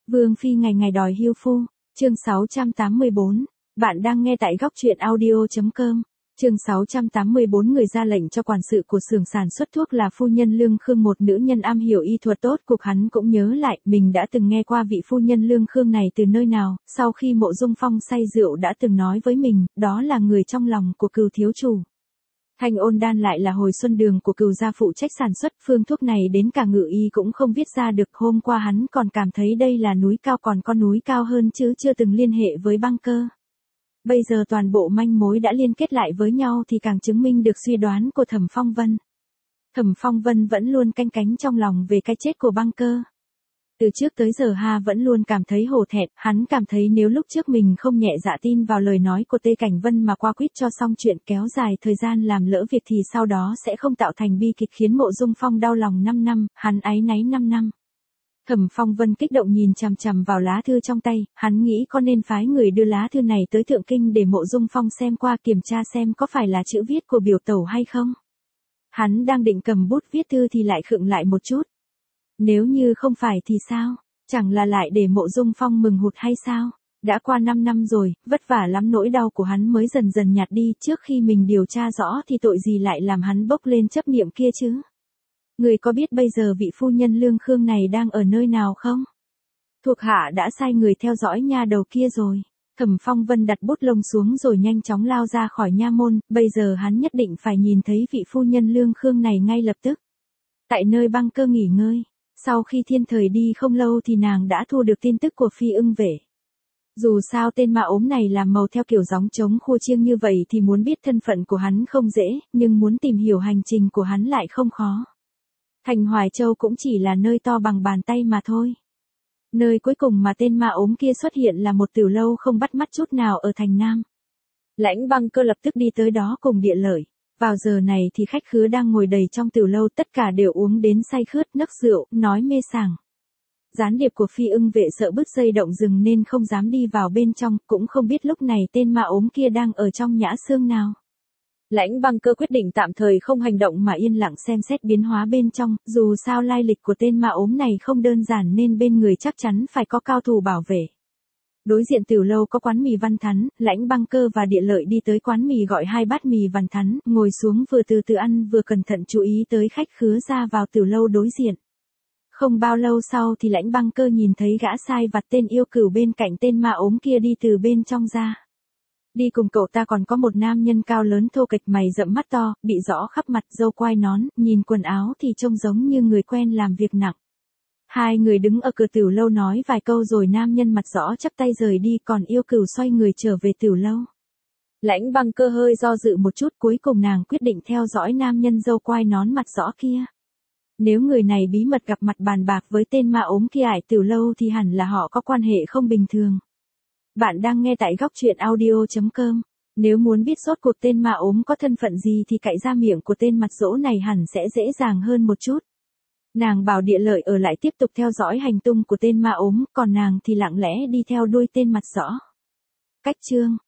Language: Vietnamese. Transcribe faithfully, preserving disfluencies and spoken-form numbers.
Vương phi ngày ngày đòi hưu phu, chương sáu trăm tám mươi bốn. Bạn đang nghe tại góc truyện audio chấm com. Chương sáu trăm tám mươi bốn người ra lệnh cho quản sự của xưởng sản xuất thuốc là phu nhân Lương Khương, một nữ nhân am hiểu y thuật tốt cục. Hắn cũng nhớ lại, mình đã từng nghe qua vị phu nhân Lương Khương này từ nơi nào, sau khi Mộ Dung Phong say rượu đã từng nói với mình, đó là người trong lòng của Cừu thiếu chủ. Thanh ôn đan lại là hồi xuân đường của Cừu gia phụ trách sản xuất, phương thuốc này đến cả ngự y cũng không viết ra được. Hôm qua hắn còn cảm thấy đây là núi cao, còn có núi cao hơn chứ chưa từng liên hệ với băng cơ. Bây giờ toàn bộ manh mối đã liên kết lại với nhau thì càng chứng minh được suy đoán của Thẩm Phong Vân. Thẩm Phong Vân vẫn luôn canh cánh trong lòng về cái chết của băng cơ. Từ trước tới giờ ha vẫn luôn cảm thấy hổ thẹn, hắn cảm thấy nếu lúc trước mình không nhẹ dạ tin vào lời nói của Tê Cảnh Vân mà qua quýt cho xong chuyện, kéo dài thời gian làm lỡ việc thì sau đó sẽ không tạo thành bi kịch khiến Mộ Dung Phong đau lòng năm năm, hắn áy náy năm năm. Thẩm Phong Vân kích động nhìn chằm chằm vào lá thư trong tay, hắn nghĩ có nên phái người đưa lá thư này tới Thượng Kinh để Mộ Dung Phong xem qua, kiểm tra xem có phải là chữ viết của biểu tẩu hay không. Hắn đang định cầm bút viết thư thì lại khựng lại một chút. Nếu như không phải thì sao? Chẳng là lại để Mộ Dung Phong mừng hụt hay sao? Đã qua năm năm rồi, vất vả lắm nỗi đau của hắn mới dần dần nhạt đi, trước khi mình điều tra rõ thì tội gì lại làm hắn bốc lên chấp niệm kia chứ? Người có biết bây giờ vị phu nhân Lương Khương này đang ở nơi nào không? Thuộc hạ đã sai người theo dõi nha đầu kia rồi. Thẩm Phong Vân đặt bút lông xuống rồi nhanh chóng lao ra khỏi nha môn, bây giờ hắn nhất định phải nhìn thấy vị phu nhân Lương Khương này ngay lập tức. Tại nơi băng cơ nghỉ ngơi, sau khi thiên thời đi không lâu thì nàng đã thu được tin tức của Phi Ưng Vệ. Dù sao tên ma ốm này làm màu theo kiểu gióng trống khua chiêng như vậy thì muốn biết thân phận của hắn không dễ, nhưng muốn tìm hiểu hành trình của hắn lại không khó. Thành Hoài Châu cũng chỉ là nơi to bằng bàn tay mà thôi. Nơi cuối cùng mà tên ma ốm kia xuất hiện là một tiểu lâu không bắt mắt chút nào ở thành Nam. Lãnh Băng Cơ lập tức đi tới đó cùng Địa Lợi. Vào giờ này thì khách khứa đang ngồi đầy trong tiểu lâu, tất cả đều uống đến say khướt, nấc rượu, nói mê sảng. Gián điệp của Phi Ưng Vệ sợ bứt dây động rừng nên không dám đi vào bên trong, cũng không biết lúc này tên ma ốm kia đang ở trong nhã xương nào. Lãnh Băng Cơ quyết định tạm thời không hành động mà yên lặng xem xét biến hóa bên trong, dù sao lai lịch của tên ma ốm này không đơn giản nên bên người chắc chắn phải có cao thủ bảo vệ. Đối diện tiểu lâu có quán mì Văn Thắn, Lãnh Băng Cơ và Địa Lợi đi tới quán mì gọi hai bát mì Văn Thắn, ngồi xuống vừa từ từ ăn vừa cẩn thận chú ý tới khách khứa ra vào tiểu lâu đối diện. Không bao lâu sau thì Lãnh Băng Cơ nhìn thấy gã sai vặt tên Yêu Cửu bên cạnh tên ma ốm kia đi từ bên trong ra. Đi cùng cậu ta còn có một nam nhân cao lớn thô kệch, mày rậm mắt to, bị rõ khắp mặt, râu quai nón, nhìn quần áo thì trông giống như người quen làm việc nặng. Hai người đứng ở cửa tiểu lâu nói vài câu rồi nam nhân mặt rõ chắp tay rời đi, còn Yêu Cửu xoay người trở về tiểu lâu. Lãnh Băng Cơ hơi do dự một chút, cuối cùng nàng quyết định theo dõi nam nhân râu quai nón mặt rõ kia. Nếu người này bí mật gặp mặt bàn bạc với tên ma ốm kia ải tiểu lâu thì hẳn là họ có quan hệ không bình thường. Bạn đang nghe tại góc truyện audio chấm com. Nếu muốn biết rốt cuộc tên ma ốm có thân phận gì thì cạy ra miệng của tên mặt dỗ này hẳn sẽ dễ dàng hơn một chút. Nàng bảo Địa Lợi ở lại tiếp tục theo dõi hành tung của tên ma ốm, còn nàng thì lặng lẽ đi theo đuôi tên mặt rõ. Cách chương